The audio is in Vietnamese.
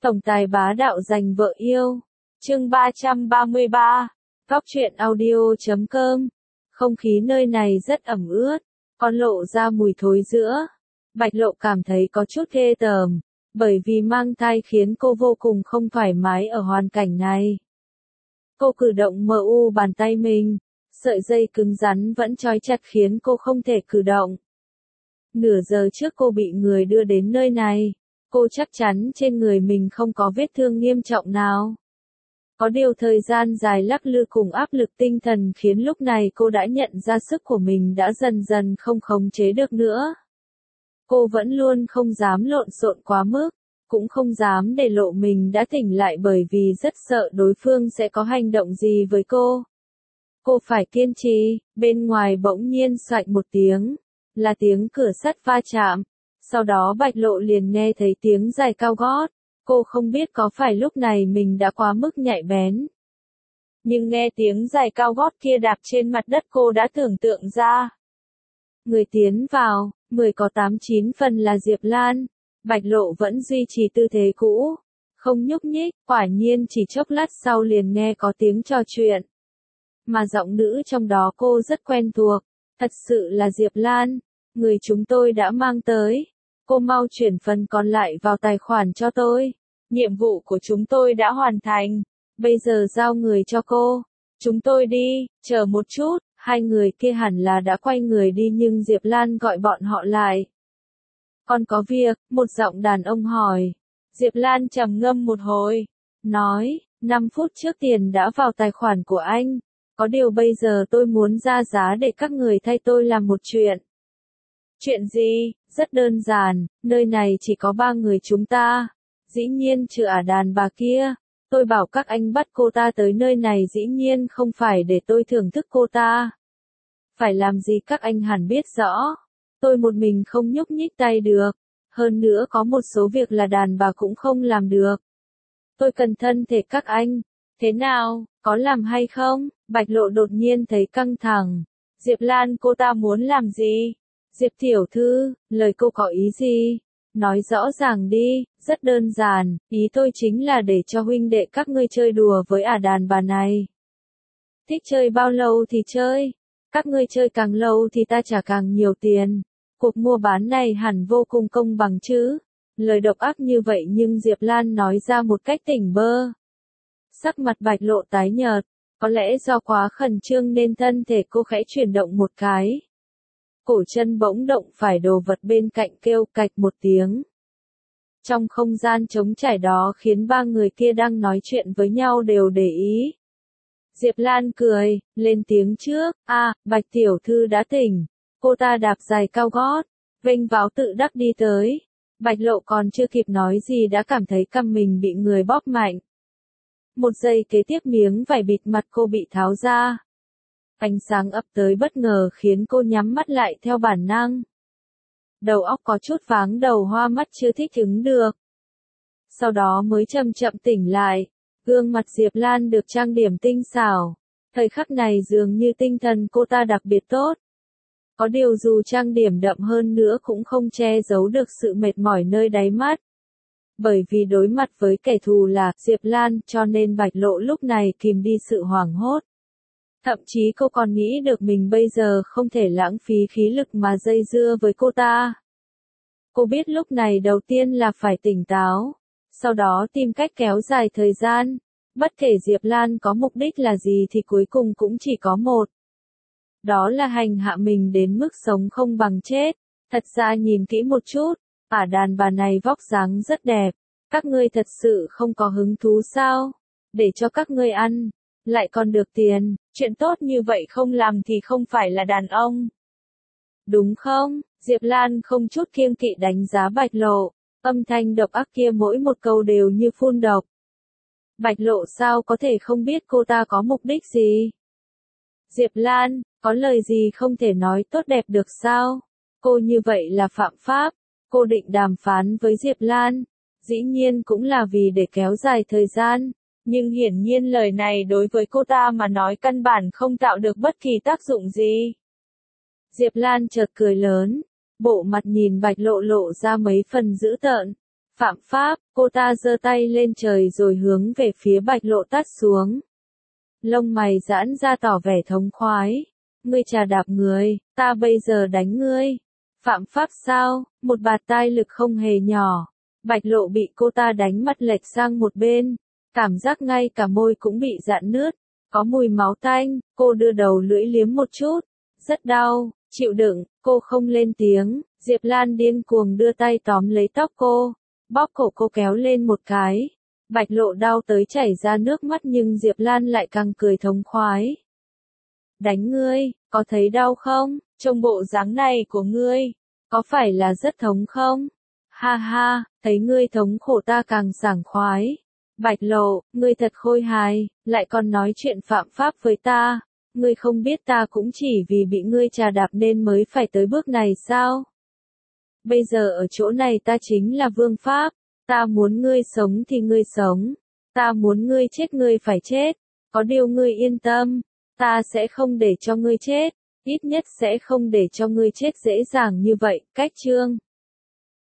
Tổng tài bá đạo giành vợ yêu. Chương 333. Góc truyện audio.com. Không khí nơi này rất ẩm ướt, còn lộ ra mùi thối giữa. Bạch Lộ cảm thấy có chút ghê tởm, bởi vì mang thai khiến cô vô cùng không thoải mái ở hoàn cảnh này. Cô cử động mờ u bàn tay mình, sợi dây cứng rắn vẫn trói chặt khiến cô không thể cử động. Nửa giờ trước cô bị người đưa đến nơi này, cô chắc chắn trên người mình không có vết thương nghiêm trọng nào. Có điều thời gian dài lắc lư cùng áp lực tinh thần khiến lúc này cô đã nhận ra sức của mình đã dần dần không khống chế được nữa. Cô vẫn luôn không dám lộn xộn quá mức, cũng không dám để lộ mình đã tỉnh lại bởi vì rất sợ đối phương sẽ có hành động gì với cô. Cô phải kiên trì, bên ngoài bỗng nhiên xoạch một tiếng, là tiếng cửa sắt va chạm. Sau đó Bạch Lộ liền nghe thấy tiếng giày cao gót. Cô không biết có phải lúc này mình đã quá mức nhạy bén. Nhưng nghe tiếng giày cao gót kia đạp trên mặt đất cô đã tưởng tượng ra. Người tiến vào, 10 có 8-9 phần là Diệp Lan. Bạch Lộ vẫn duy trì tư thế cũ, không nhúc nhích, quả nhiên chỉ chốc lát sau liền nghe có tiếng trò chuyện. Mà giọng nữ trong đó cô rất quen thuộc, thật sự là Diệp Lan, người chúng tôi đã mang tới. Cô mau chuyển phần còn lại vào tài khoản cho tôi. Nhiệm vụ của chúng tôi đã hoàn thành. Bây giờ giao người cho cô. Chúng tôi đi, chờ một chút. Hai người kia hẳn là đã quay người đi nhưng Diệp Lan gọi bọn họ lại. Còn có việc, một giọng đàn ông hỏi. Diệp Lan trầm ngâm một hồi. Nói, 5 phút trước tiền đã vào tài khoản của anh. Có điều bây giờ tôi muốn ra giá để các người thay tôi làm một chuyện. Chuyện gì? Rất đơn giản, nơi này chỉ có 3 người chúng ta. Dĩ nhiên trừ đàn bà kia. Tôi bảo các anh bắt cô ta tới nơi này dĩ nhiên không phải để tôi thưởng thức cô ta. Phải làm gì các anh hẳn biết rõ. Tôi một mình không nhúc nhích tay được. Hơn nữa có một số việc là đàn bà cũng không làm được. Tôi cần thân thể các anh. Thế nào, có làm hay không? Bạch Lộ đột nhiên thấy căng thẳng. Diệp Lan cô ta muốn làm gì? Diệp tiểu thư, lời cô có ý gì? Nói rõ ràng đi, rất đơn giản, ý tôi chính là để cho huynh đệ các ngươi chơi đùa với đàn bà này. Thích chơi bao lâu thì chơi, các ngươi chơi càng lâu thì ta trả càng nhiều tiền. Cuộc mua bán này hẳn vô cùng công bằng chứ. Lời độc ác như vậy nhưng Diệp Lan nói ra một cách tỉnh bơ. Sắc mặt Bạch Lộ tái nhợt, có lẽ do quá khẩn trương nên thân thể cô khẽ chuyển động một cái. Cổ chân bỗng động phải đồ vật bên cạnh kêu cạch một tiếng. Trong không gian trống trải đó khiến 3 người kia đang nói chuyện với nhau đều để ý. Diệp Lan cười, lên tiếng trước, Bạch tiểu thư đã tỉnh. Cô ta đạp giày cao gót, vênh váo tự đắc đi tới. Bạch Lộ còn chưa kịp nói gì đã cảm thấy cằm mình bị người bóp mạnh. Một giây kế tiếp miếng vải bịt mặt cô bị tháo ra. Ánh sáng ập tới bất ngờ khiến cô nhắm mắt lại theo bản năng. Đầu óc có chút váng đầu hoa mắt chưa thích ứng được. Sau đó mới chậm chậm tỉnh lại. Gương mặt Diệp Lan được trang điểm tinh xảo. Thời khắc này dường như tinh thần cô ta đặc biệt tốt. Có điều dù trang điểm đậm hơn nữa cũng không che giấu được sự mệt mỏi nơi đáy mắt. Bởi vì đối mặt với kẻ thù là Diệp Lan cho nên Bạch Lộ lúc này kìm đi sự hoảng hốt. Thậm chí cô còn nghĩ được mình bây giờ không thể lãng phí khí lực mà dây dưa với cô ta. Cô biết lúc này đầu tiên là phải tỉnh táo, sau đó tìm cách kéo dài thời gian. Bất kể Diệp Lan có mục đích là gì thì cuối cùng cũng chỉ có một. Đó là hành hạ mình đến mức sống không bằng chết. Thật ra nhìn kỹ một chút, đàn bà này vóc dáng rất đẹp. Các ngươi thật sự không có hứng thú sao? Để cho các ngươi ăn, lại còn được tiền, chuyện tốt như vậy không làm thì không phải là đàn ông. Đúng không? Diệp Lan không chút kiêng kỵ đánh giá Bạch Lộ, âm thanh độc ác kia mỗi một câu đều như phun độc. Bạch Lộ sao có thể không biết cô ta có mục đích gì? Diệp Lan, có lời gì không thể nói tốt đẹp được sao? Cô như vậy là phạm pháp. Cô định đàm phán với Diệp Lan, dĩ nhiên cũng là vì để kéo dài thời gian. Nhưng hiển nhiên lời này đối với cô ta mà nói căn bản không tạo được bất kỳ tác dụng gì. Diệp Lan chợt cười lớn, bộ mặt nhìn Bạch Lộ lộ ra mấy phần dữ tợn. Phạm pháp, cô ta giơ tay lên trời rồi hướng về phía Bạch Lộ tát xuống. Lông mày giãn ra tỏ vẻ thống khoái. Ngươi trà đạp người, ta bây giờ đánh ngươi. Phạm pháp sao? Một bạt tai lực không hề nhỏ. Bạch Lộ bị cô ta đánh mắt lệch sang một bên. Cảm giác ngay cả môi cũng bị rạn nứt. Có mùi máu tanh, cô đưa đầu lưỡi liếm một chút. Rất đau, chịu đựng, cô không lên tiếng. Diệp Lan điên cuồng đưa tay tóm lấy tóc cô. Bóp cổ cô kéo lên một cái. Bạch Lộ đau tới chảy ra nước mắt nhưng Diệp Lan lại càng cười thống khoái. Đánh ngươi, có thấy đau không? Trông bộ dáng này của ngươi, có phải là rất thống không? Ha ha, thấy ngươi thống khổ ta càng sảng khoái. Bạch Lộ, ngươi thật khôi hài, lại còn nói chuyện phạm pháp với ta. Ngươi không biết ta cũng chỉ vì bị ngươi trà đạp nên mới phải tới bước này sao? Bây giờ ở chỗ này ta chính là vương pháp. Ta muốn ngươi sống thì ngươi sống. Ta muốn ngươi chết ngươi phải chết. Có điều ngươi yên tâm. Ta sẽ không để cho ngươi chết. Ít nhất sẽ không để cho ngươi chết dễ dàng như vậy. Cách chương